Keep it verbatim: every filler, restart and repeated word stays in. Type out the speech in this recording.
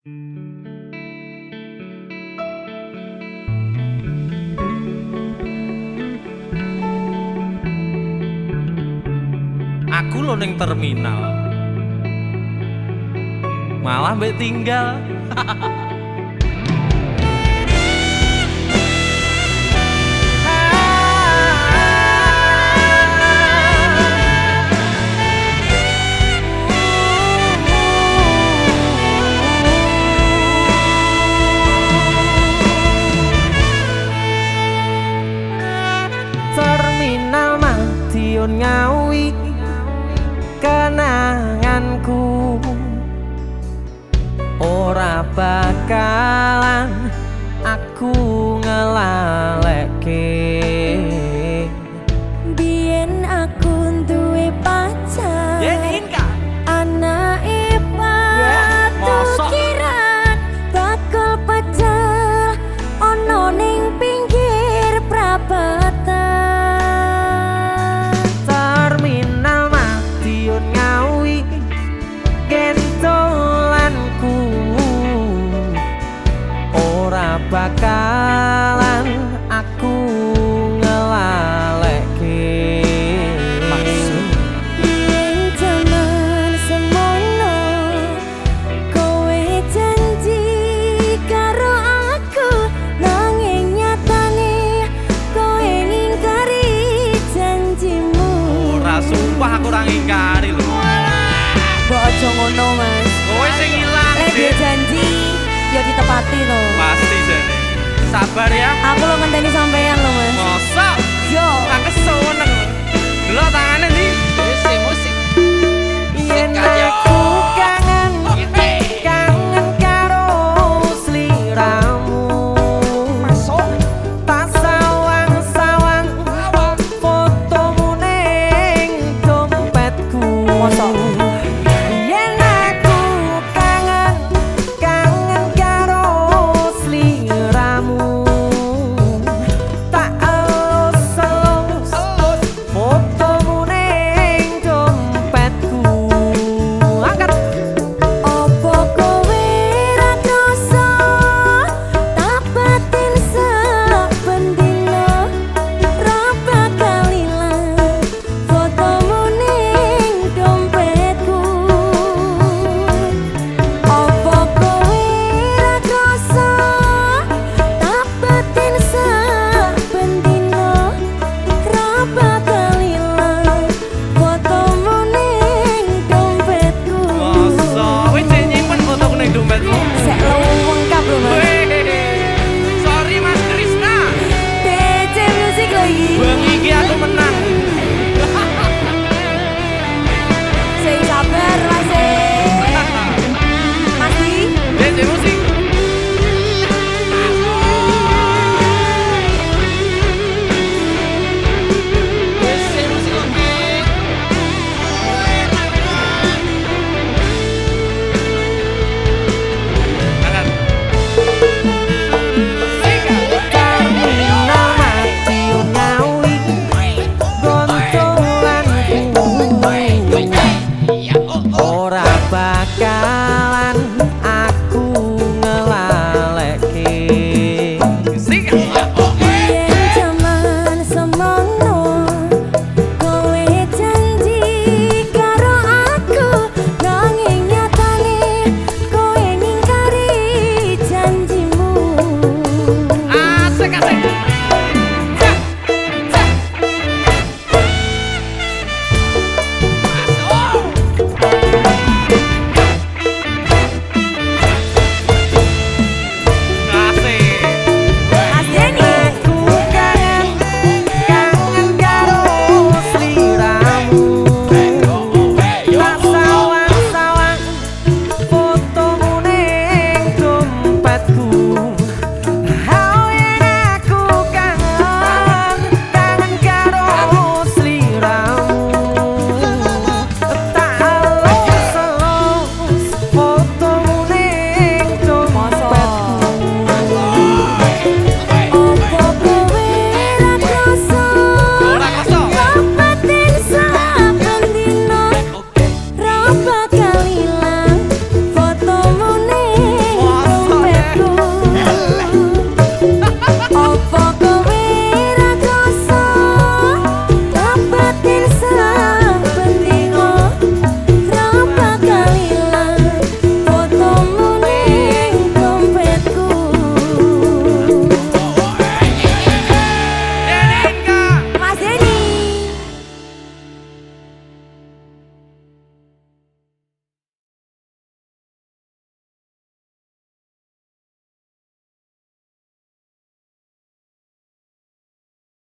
Aku lo ning terminal malah mbek tinggal. Terminal Madiun Ngawi kenanganku ora bakalan aku ngelalekke. Biyen aku duwe pacar anake patukiran bakal pecel ono ning pinggir prapatan. Terminal Madiun Ngawi gentolanku ora bakalan aku ngelalekke. Yen jaman semono kowe janji karo aku, nanging nyatane kowe ngingkari janjimu. Ora sumpah aku ora ngingkari lho. Mbok aja ngono, Mas. Kowe sing ilang. Lek dia janji ya ditepati to. Pasti jane. Sabar ya. Aku lo ngenteni sampean lho, Mas. Mosok Yo. aku seneng. Delok tangane ndi? Musik musik. Yen aku